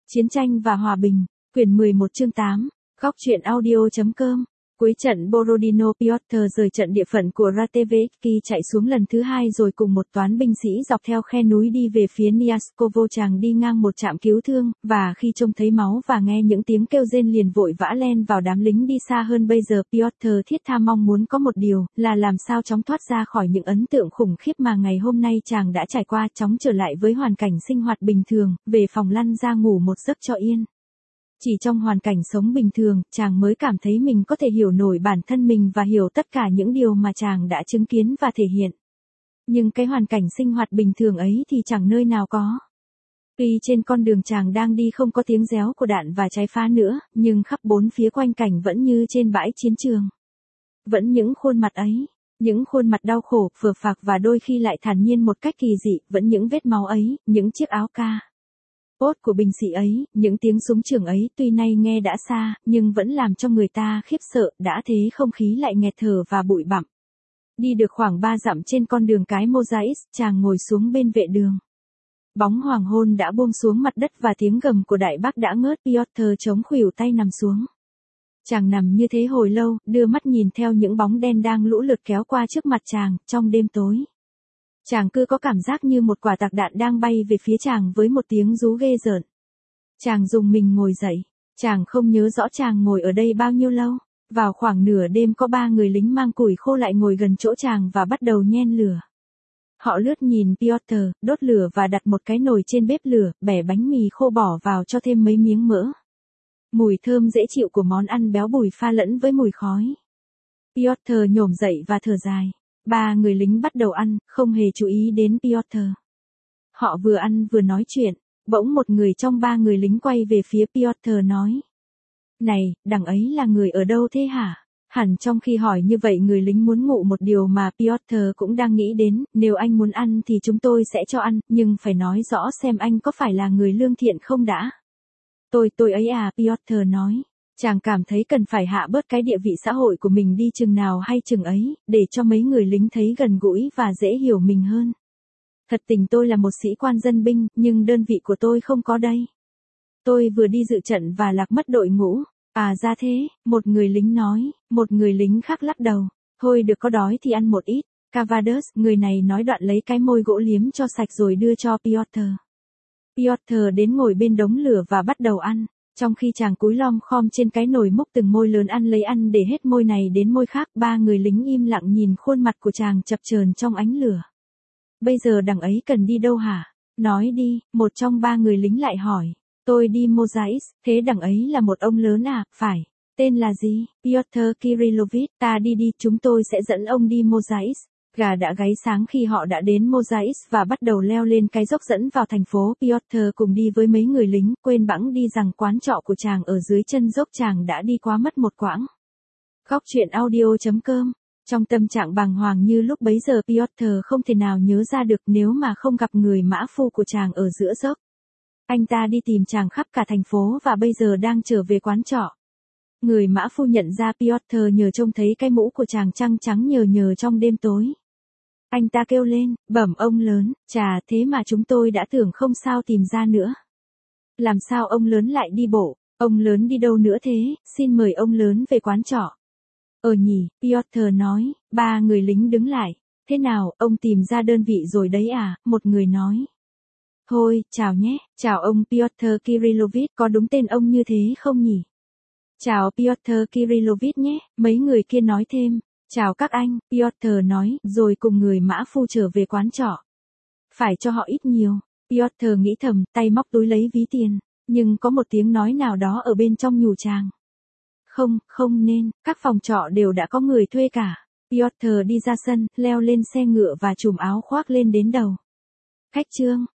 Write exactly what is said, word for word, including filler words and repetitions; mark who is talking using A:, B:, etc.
A: Chiến tranh và hòa bình, quyển mười một chương tám, góc truyện audio.com. Cuối trận Borodino, Piotr rời trận địa phận của Ratevsky chạy xuống lần thứ hai rồi cùng một toán binh sĩ dọc theo khe núi đi về phía Nyaskovo. Chàng đi ngang một trạm cứu thương, và khi trông thấy máu và nghe những tiếng kêu rên liền vội vã len vào đám lính đi xa hơn. Bây giờ Piotr thiết tha mong muốn có một điều, là làm sao chóng thoát ra khỏi những ấn tượng khủng khiếp mà ngày hôm nay chàng đã trải qua, chóng trở lại với hoàn cảnh sinh hoạt bình thường, về phòng lăn ra ngủ một giấc cho yên. Chỉ trong hoàn cảnh sống bình thường, chàng mới cảm thấy mình có thể hiểu nổi bản thân mình và hiểu tất cả những điều mà chàng đã chứng kiến và thể hiện. Nhưng cái hoàn cảnh sinh hoạt bình thường ấy thì chẳng nơi nào có. Tuy trên con đường chàng đang đi không có tiếng réo của đạn và trái phá nữa, nhưng khắp bốn phía quanh cảnh vẫn như trên bãi chiến trường. Vẫn những khuôn mặt ấy, những khuôn mặt đau khổ, phờ phạc và đôi khi lại thản nhiên một cách kỳ dị, vẫn những vết máu ấy, những chiếc áo ca bốt của binh sĩ ấy, những tiếng súng trường ấy tuy nay nghe đã xa, nhưng vẫn làm cho người ta khiếp sợ, đã thế không khí lại nghẹt thở và bụi bặm. Đi được khoảng ba dặm trên con đường cái Mozais, chàng ngồi xuống bên vệ đường. Bóng hoàng hôn đã buông xuống mặt đất và tiếng gầm của đại bác đã ngớt. Piotr chống khuỷu tay nằm xuống. Chàng nằm như thế hồi lâu, đưa mắt nhìn theo những bóng đen đang lũ lượt kéo qua trước mặt chàng, trong đêm tối. Chàng cứ có cảm giác như một quả tạc đạn đang bay về phía chàng với một tiếng rú ghê rợn. Chàng rùng mình ngồi dậy. Chàng không nhớ rõ chàng ngồi ở đây bao nhiêu lâu. Vào khoảng nửa đêm có ba người lính mang củi khô lại ngồi gần chỗ chàng và bắt đầu nhen lửa. Họ lướt nhìn Piotr, đốt lửa và đặt một cái nồi trên bếp lửa, bẻ bánh mì khô bỏ vào cho thêm mấy miếng mỡ. Mùi thơm dễ chịu của món ăn béo bùi pha lẫn với mùi khói. Piotr nhổm dậy và thở dài. Ba người lính bắt đầu ăn, không hề chú ý đến Piotr. Họ vừa ăn vừa nói chuyện, bỗng một người trong ba người lính quay về phía Piotr nói. Này, đằng ấy là người ở đâu thế hả? Hẳn trong khi hỏi như vậy người lính muốn ngụ một điều mà Piotr cũng đang nghĩ đến, nếu anh muốn ăn thì chúng tôi sẽ cho ăn, nhưng phải nói rõ xem anh có phải là người lương thiện không đã. Tôi, tôi ấy à, Piotr nói. Chàng cảm thấy cần phải hạ bớt cái địa vị xã hội của mình đi chừng nào hay chừng ấy, để cho mấy người lính thấy gần gũi và dễ hiểu mình hơn. Thật tình tôi là một sĩ quan dân binh, nhưng đơn vị của tôi không có đây. Tôi vừa đi dự trận và lạc mất đội ngũ. À ra thế, một người lính nói, một người lính khác lắc đầu. Thôi được, có đói thì ăn một ít. Cavadas, người này nói đoạn lấy cái môi gỗ liếm cho sạch rồi đưa cho Piotr. Piotr đến ngồi bên đống lửa và bắt đầu ăn. Trong khi chàng cúi lom khom trên cái nồi múc từng môi lớn ăn lấy ăn để hết môi này đến môi khác, ba người lính im lặng nhìn khuôn mặt của chàng chập chờn trong ánh lửa. Bây giờ đằng ấy cần đi đâu hả? Nói đi, một trong ba người lính lại hỏi. Tôi đi Mozais, thế đằng ấy là một ông lớn à, phải. Tên là gì? Piotr Kirillovich, ta đi đi, chúng tôi sẽ dẫn ông đi Mozais. Gà đã gáy sáng khi họ đã đến Mozais và bắt đầu leo lên cái dốc dẫn vào thành phố. Piotr cùng đi với mấy người lính, quên bẵng đi rằng quán trọ của chàng ở dưới chân dốc. Chàng đã đi quá mất một quãng. Góc truyện audio.com. Trong tâm trạng bàng hoàng như lúc bấy giờ, Piotr không thể nào nhớ ra được nếu mà không gặp người mã phu của chàng ở giữa dốc. Anh ta đi tìm chàng khắp cả thành phố và bây giờ đang trở về quán trọ. Người mã phu nhận ra Piotr nhờ trông thấy cái mũ của chàng trăng trắng nhờ nhờ trong đêm tối. Anh ta kêu lên, bẩm ông lớn, chà, thế mà chúng tôi đã tưởng không sao tìm ra nữa. Làm sao ông lớn lại đi bộ, ông lớn đi đâu nữa thế, xin mời ông lớn về quán trọ. Ờ nhỉ, Piotr nói, ba người lính đứng lại. Thế nào, ông tìm ra đơn vị rồi đấy à, một người nói. Thôi, chào nhé, chào ông Piotr Kirillovich, có đúng tên ông như thế không nhỉ? Chào Piotr Kirillovich nhé, mấy người kia nói thêm. Chào các anh, Piotr nói, rồi cùng người mã phu trở về quán trọ. Phải cho họ ít nhiều. Piotr nghĩ thầm, tay móc túi lấy ví tiền, nhưng có một tiếng nói nào đó ở bên trong nhủ chàng. Không, không nên, các phòng trọ đều đã có người thuê cả. Piotr đi ra sân, leo lên xe ngựa và trùm áo khoác lên đến đầu. Khách trương,